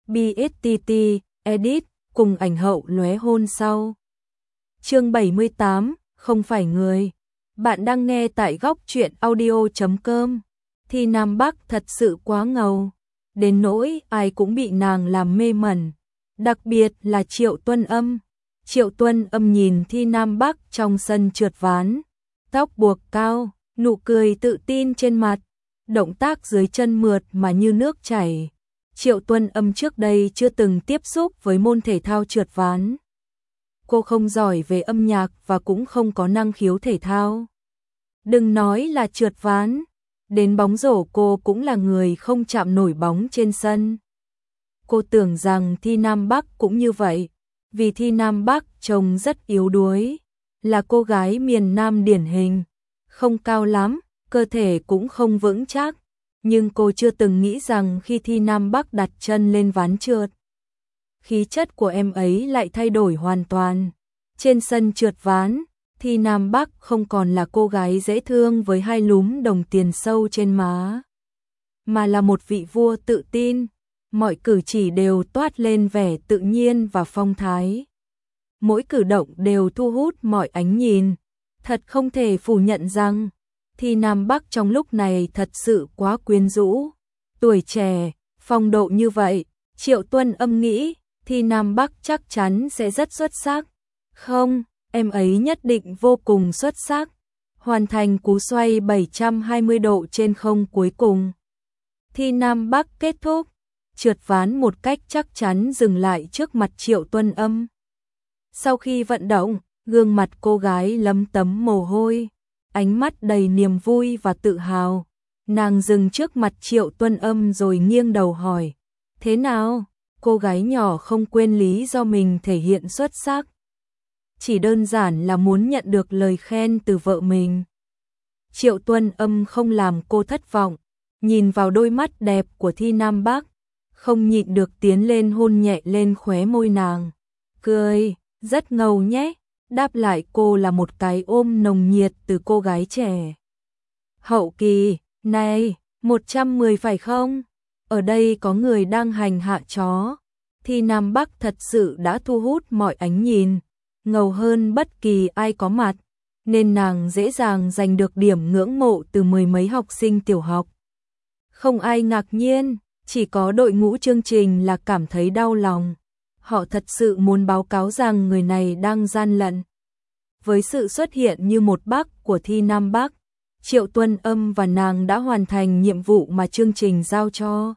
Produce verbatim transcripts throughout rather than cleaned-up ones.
bê ét tê tê, edit, cùng ảnh hậu lóe hôn sau. Chương bảy mươi tám, không phải người. Bạn đang nghe tại góc truyện audio chấm com. Thi Nam Bắc thật sự quá ngầu, đến nỗi ai cũng bị nàng làm mê mẩn, đặc biệt là Triệu Tuân Âm. Triệu Tuân Âm nhìn Thi Nam Bắc trong sân trượt ván, tóc buộc cao, nụ cười tự tin trên mặt, động tác dưới chân mượt mà như nước chảy. Triệu Tuân Âm trước đây chưa từng tiếp xúc với môn thể thao trượt ván. Cô không giỏi về âm nhạc và cũng không có năng khiếu thể thao. Đừng nói là trượt ván, đến bóng rổ cô cũng là người không chạm nổi bóng trên sân. Cô tưởng rằng Thi Nam Bắc cũng như vậy, vì Thi Nam Bắc trông rất yếu đuối, là cô gái miền Nam điển hình, không cao lắm, cơ thể cũng không vững chắc, nhưng cô chưa từng nghĩ rằng khi Thi Nam Bắc đặt chân lên ván trượt, khí chất của em ấy lại thay đổi hoàn toàn. Trên sân trượt ván, Thi Nam Bắc không còn là cô gái dễ thương với hai lúm đồng tiền sâu trên má, mà là một vị vua tự tin, mọi cử chỉ đều toát lên vẻ tự nhiên và phong thái. Mỗi cử động đều thu hút mọi ánh nhìn, thật không thể phủ nhận rằng Thi Nam Bắc trong lúc này thật sự quá quyến rũ. Tuổi trẻ, phong độ như vậy, Triệu Tuân Âm nghĩ Thi Nam Bắc chắc chắn sẽ rất xuất sắc. Không, em ấy nhất định vô cùng xuất sắc, hoàn thành cú xoay bảy trăm hai mươi độ trên không cuối cùng. Thi Nam Bắc kết thúc, trượt ván một cách chắc chắn dừng lại trước mặt Triệu Tuân Âm. Sau khi vận động, gương mặt cô gái lấm tấm mồ hôi, ánh mắt đầy niềm vui và tự hào. Nàng dừng trước mặt Triệu Tuân Âm rồi nghiêng đầu hỏi, thế nào? Cô gái nhỏ không quên lý do mình thể hiện xuất sắc, chỉ đơn giản là muốn nhận được lời khen từ vợ mình. Triệu Tuân Âm không làm cô thất vọng, nhìn vào đôi mắt đẹp của Thi Nam Bắc, không nhịn được tiến lên hôn nhẹ lên khóe môi nàng, cười, rất ngầu nhé. Đáp lại cô là một cái ôm nồng nhiệt từ cô gái trẻ. Hậu Kỳ, này, một trăm mười phải không? Ở đây có người đang hành hạ chó. Thi Nam Bắc thật sự đã thu hút mọi ánh nhìn, ngầu hơn bất kỳ ai có mặt, nên nàng dễ dàng giành được điểm ngưỡng mộ từ mười mấy học sinh tiểu học. Không ai ngạc nhiên, chỉ có đội ngũ chương trình là cảm thấy đau lòng. Họ thật sự muốn báo cáo rằng người này đang gian lận. Với sự xuất hiện như một bắc của Thi Nam Bắc, Triệu Tuân Âm và nàng đã hoàn thành nhiệm vụ mà chương trình giao cho.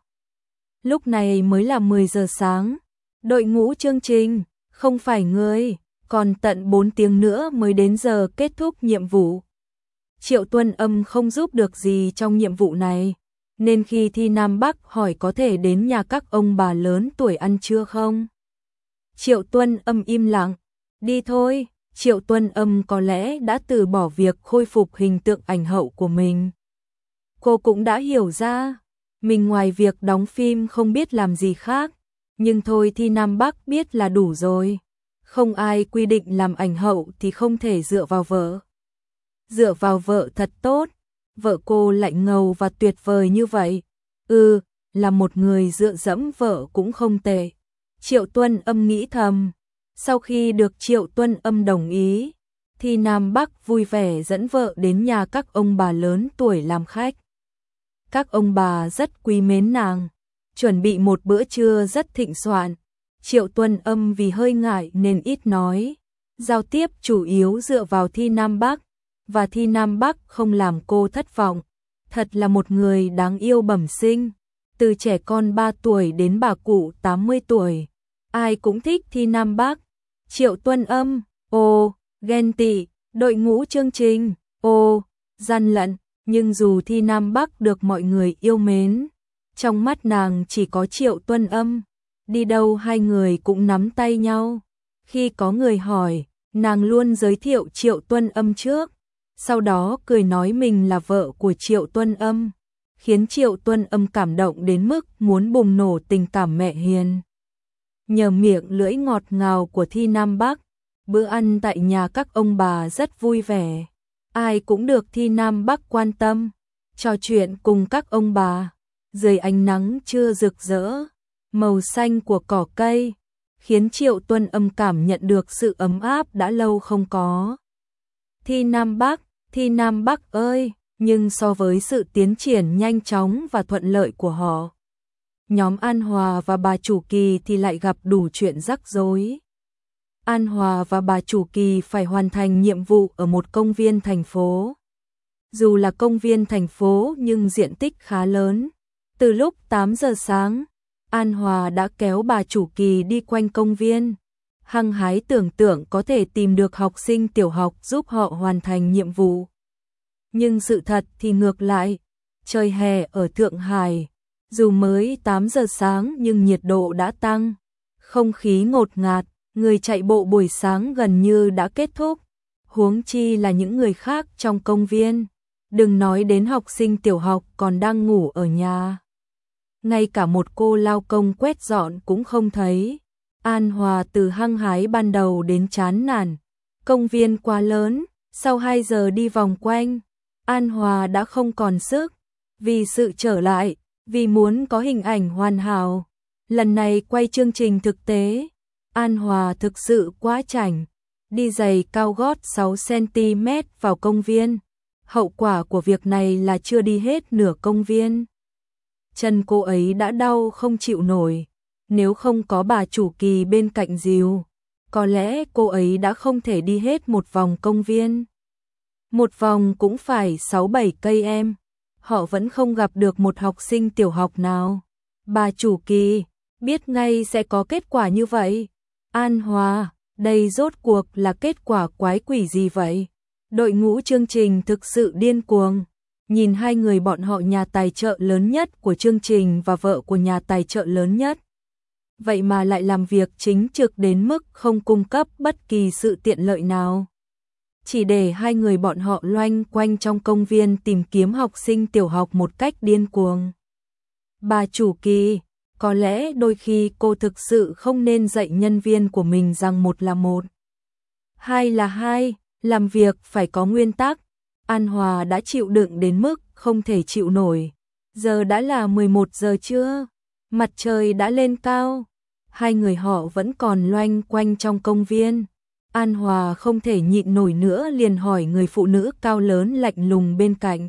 Lúc này mới là mười giờ sáng, đội ngũ chương trình, không phải người, còn tận bốn tiếng nữa mới đến giờ kết thúc nhiệm vụ. Triệu Tuân Âm không giúp được gì trong nhiệm vụ này, nên khi Thi Nam Bắc hỏi có thể đến nhà các ông bà lớn tuổi ăn trưa không? Triệu Tuân Âm im lặng, đi thôi. Triệu Tuân Âm có lẽ đã từ bỏ việc khôi phục hình tượng ảnh hậu của mình. Cô cũng đã hiểu ra, mình ngoài việc đóng phim không biết làm gì khác, nhưng thôi Thi Nam Bắc biết là đủ rồi. Không ai quy định làm ảnh hậu thì không thể dựa vào vợ. Dựa vào vợ thật tốt, vợ cô lại ngầu và tuyệt vời như vậy. Ừ, là một người dựa dẫm vợ cũng không tệ. Triệu Tuân Âm nghĩ thầm. Sau khi được Triệu Tuân Âm đồng ý, Thi Nam Bắc vui vẻ dẫn vợ đến nhà các ông bà lớn tuổi làm khách. Các ông bà rất quý mến nàng, chuẩn bị một bữa trưa rất thịnh soạn. Triệu Tuân Âm vì hơi ngại nên ít nói, giao tiếp chủ yếu dựa vào Thi Nam Bắc, và Thi Nam Bắc không làm cô thất vọng. Thật là một người đáng yêu bẩm sinh, từ trẻ con ba tuổi đến bà cụ tám mươi tuổi. Ai cũng thích Thi Nam Bắc. Triệu Tuân Âm, ô, ghen tị, đội ngũ chương trình, ô, gian lận, nhưng dù Thi Nam Bắc được mọi người yêu mến, trong mắt nàng chỉ có Triệu Tuân Âm, đi đâu hai người cũng nắm tay nhau. Khi có người hỏi, nàng luôn giới thiệu Triệu Tuân Âm trước, sau đó cười nói mình là vợ của Triệu Tuân Âm, khiến Triệu Tuân Âm cảm động đến mức muốn bùng nổ tình cảm mẹ hiền. Nhờ miệng lưỡi ngọt ngào của Thi Nam Bắc, bữa ăn tại nhà các ông bà rất vui vẻ. Ai cũng được Thi Nam Bắc quan tâm, trò chuyện cùng các ông bà. Dưới ánh nắng trưa rực rỡ, màu xanh của cỏ cây, khiến Triệu Tuân âm cảm nhận được sự ấm áp đã lâu không có. Thi Nam Bắc, Thi Nam Bắc ơi, nhưng so với sự tiến triển nhanh chóng và thuận lợi của họ, nhóm An Hòa và bà chủ Kỳ thì lại gặp đủ chuyện rắc rối. An Hòa và bà chủ Kỳ phải hoàn thành nhiệm vụ ở một công viên thành phố. Dù là công viên thành phố nhưng diện tích khá lớn. Từ lúc tám giờ sáng, An Hòa đã kéo bà chủ Kỳ đi quanh công viên, hăng hái tưởng tượng có thể tìm được học sinh tiểu học giúp họ hoàn thành nhiệm vụ. Nhưng sự thật thì ngược lại, trời hè ở Thượng Hải, dù mới tám giờ sáng nhưng nhiệt độ đã tăng, không khí ngột ngạt, người chạy bộ buổi sáng gần như đã kết thúc, huống chi là những người khác trong công viên, đừng nói đến học sinh tiểu học còn đang ngủ ở nhà. Ngay cả một cô lao công quét dọn cũng không thấy. An Hòa từ hăng hái ban đầu đến chán nản, công viên quá lớn, sau hai giờ đi vòng quanh, An Hòa đã không còn sức, vì sự trở lại, vì muốn có hình ảnh hoàn hảo. Lần này quay chương trình thực tế, An Hòa thực sự quá chảnh, đi giày cao gót sáu xăng ti mét vào công viên. Hậu quả của việc này là chưa đi hết nửa công viên, chân cô ấy đã đau không chịu nổi. Nếu không có bà chủ Kỳ bên cạnh dìu, có lẽ cô ấy đã không thể đi hết một vòng công viên. Một vòng cũng phải sáu bảy cây em. Họ vẫn không gặp được một học sinh tiểu học nào. Bà chủ Kỳ biết ngay sẽ có kết quả như vậy. An Hòa, đây rốt cuộc là kết quả quái quỷ gì vậy? Đội ngũ chương trình thực sự điên cuồng. Nhìn hai người bọn họ, nhà tài trợ lớn nhất của chương trình và vợ của nhà tài trợ lớn nhất, vậy mà lại làm việc chính trực đến mức không cung cấp bất kỳ sự tiện lợi nào. Chỉ để hai người bọn họ loanh quanh trong công viên tìm kiếm học sinh tiểu học một cách điên cuồng. Bà chủ Kỳ, có lẽ đôi khi cô thực sự không nên dạy nhân viên của mình rằng một là một, hai là hai, làm việc phải có nguyên tắc. An Hòa đã chịu đựng đến mức không thể chịu nổi. Giờ đã là mười một giờ trưa, mặt trời đã lên cao. Hai người họ vẫn còn loanh quanh trong công viên. An Hòa không thể nhịn nổi nữa, liền hỏi người phụ nữ cao lớn lạnh lùng bên cạnh.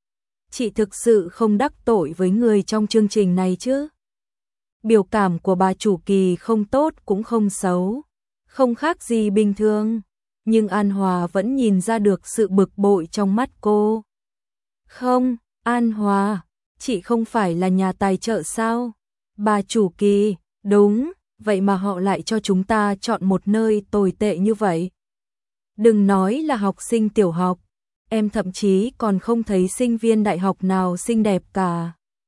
Chị thực sự không đắc tội với người trong chương trình này chứ? Biểu cảm của bà chủ Kỳ không tốt cũng không xấu, không khác gì bình thường. Nhưng An Hòa vẫn nhìn ra được sự bực bội trong mắt cô. Không, An Hòa, chị không phải là nhà tài trợ sao? Bà chủ Kỳ, đúng, vậy mà họ lại cho chúng ta chọn một nơi tồi tệ như vậy. Đừng nói là học sinh tiểu học, em thậm chí còn không thấy sinh viên đại học nào xinh đẹp cả.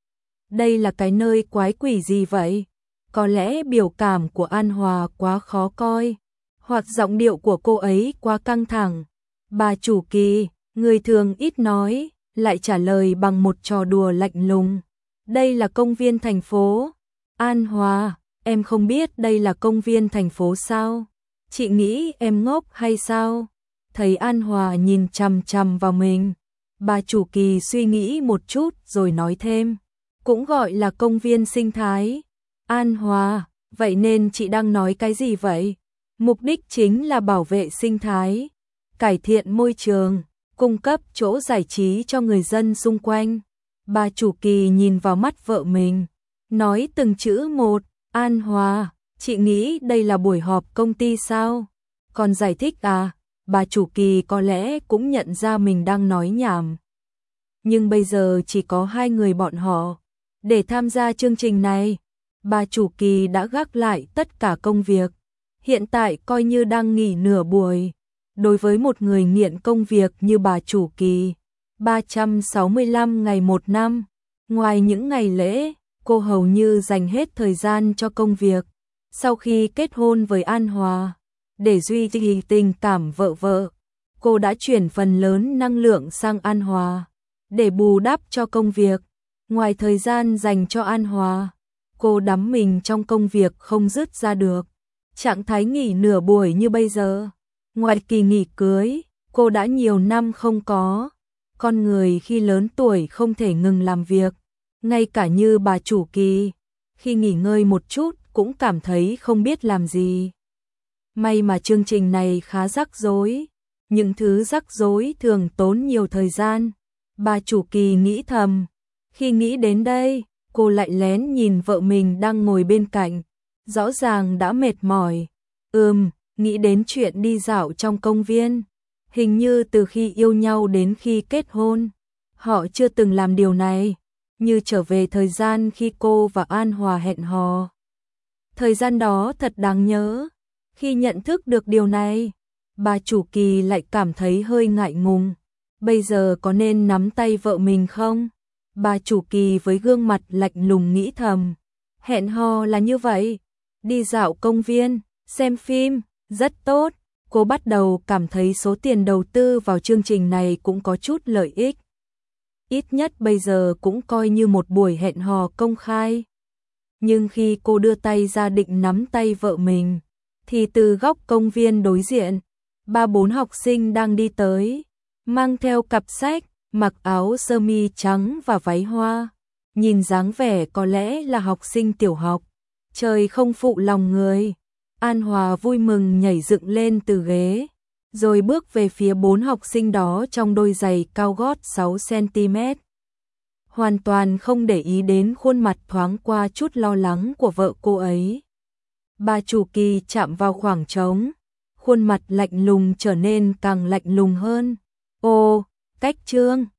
Đây là cái nơi quái quỷ gì vậy? Có lẽ biểu cảm của An Hòa quá khó coi, hoặc giọng điệu của cô ấy quá căng thẳng. Bà chủ Kỳ, người thường ít nói, lại trả lời bằng một trò đùa lạnh lùng. Đây là công viên thành phố. An Hòa, em không biết đây là công viên thành phố sao? Chị nghĩ em ngốc hay sao? Thấy An Hòa nhìn chằm chằm vào mình, bà chủ Kỳ suy nghĩ một chút rồi nói thêm. Cũng gọi là công viên sinh thái. An Hòa, vậy nên chị đang nói cái gì vậy? Mục đích chính là bảo vệ sinh thái, cải thiện môi trường, cung cấp chỗ giải trí cho người dân xung quanh. Bà chủ Kỳ nhìn vào mắt vợ mình, nói từng chữ một. An Hòa, chị nghĩ đây là buổi họp công ty sao? Còn giải thích à? Bà chủ Kỳ có lẽ cũng nhận ra mình đang nói nhảm. Nhưng bây giờ chỉ có hai người bọn họ để tham gia chương trình này. Bà chủ Kỳ đã gác lại tất cả công việc, hiện tại coi như đang nghỉ nửa buổi. Đối với một người nghiện công việc như bà chủ Kỳ, ba trăm sáu mươi lăm ngày một năm, ngoài những ngày lễ, cô hầu như dành hết thời gian cho công việc. Sau khi kết hôn với An Hòa, để duy trì tình cảm vợ vợ, cô đã chuyển phần lớn năng lượng sang An Hòa để bù đắp cho công việc. Ngoài thời gian dành cho An Hòa, cô đắm mình trong công việc không dứt ra được. Trạng thái nghỉ nửa buổi như bây giờ, ngoài kỳ nghỉ cưới, cô đã nhiều năm không có. Con người khi lớn tuổi không thể ngừng làm việc, ngay cả như bà chủ Kỳ, khi nghỉ ngơi một chút cũng cảm thấy không biết làm gì. May mà chương trình này khá rắc rối, những thứ rắc rối thường tốn nhiều thời gian. Bà chủ Kỳ nghĩ thầm, khi nghĩ đến đây, cô lại lén nhìn vợ mình đang ngồi bên cạnh, rõ ràng đã mệt mỏi. Ừm, nghĩ đến chuyện đi dạo trong công viên, hình như từ khi yêu nhau đến khi kết hôn, họ chưa từng làm điều này, như trở về thời gian khi cô và An Hòa hẹn hò. Thời gian đó thật đáng nhớ. Khi nhận thức được điều này, bà chủ Kỳ lại cảm thấy hơi ngại ngùng. Bây giờ có nên nắm tay vợ mình không? Bà chủ Kỳ với gương mặt lạnh lùng nghĩ thầm. Hẹn hò là như vậy, đi dạo công viên, xem phim, rất tốt. Cô bắt đầu cảm thấy số tiền đầu tư vào chương trình này cũng có chút lợi ích. Ít nhất bây giờ cũng coi như một buổi hẹn hò công khai. Nhưng khi cô đưa tay ra định nắm tay vợ mình, thì từ góc công viên đối diện, ba bốn học sinh đang đi tới, mang theo cặp sách, mặc áo sơ mi trắng và váy hoa. Nhìn dáng vẻ có lẽ là học sinh tiểu học. Trời không phụ lòng người. An Hòa vui mừng nhảy dựng lên từ ghế, rồi bước về phía bốn học sinh đó trong đôi giày cao gót sáu xăng ti mét. Hoàn toàn không để ý đến khuôn mặt thoáng qua chút lo lắng của vợ cô ấy. Bà chủ Kỳ chạm vào khoảng trống, khuôn mặt lạnh lùng trở nên càng lạnh lùng hơn. Ô, cách Trương,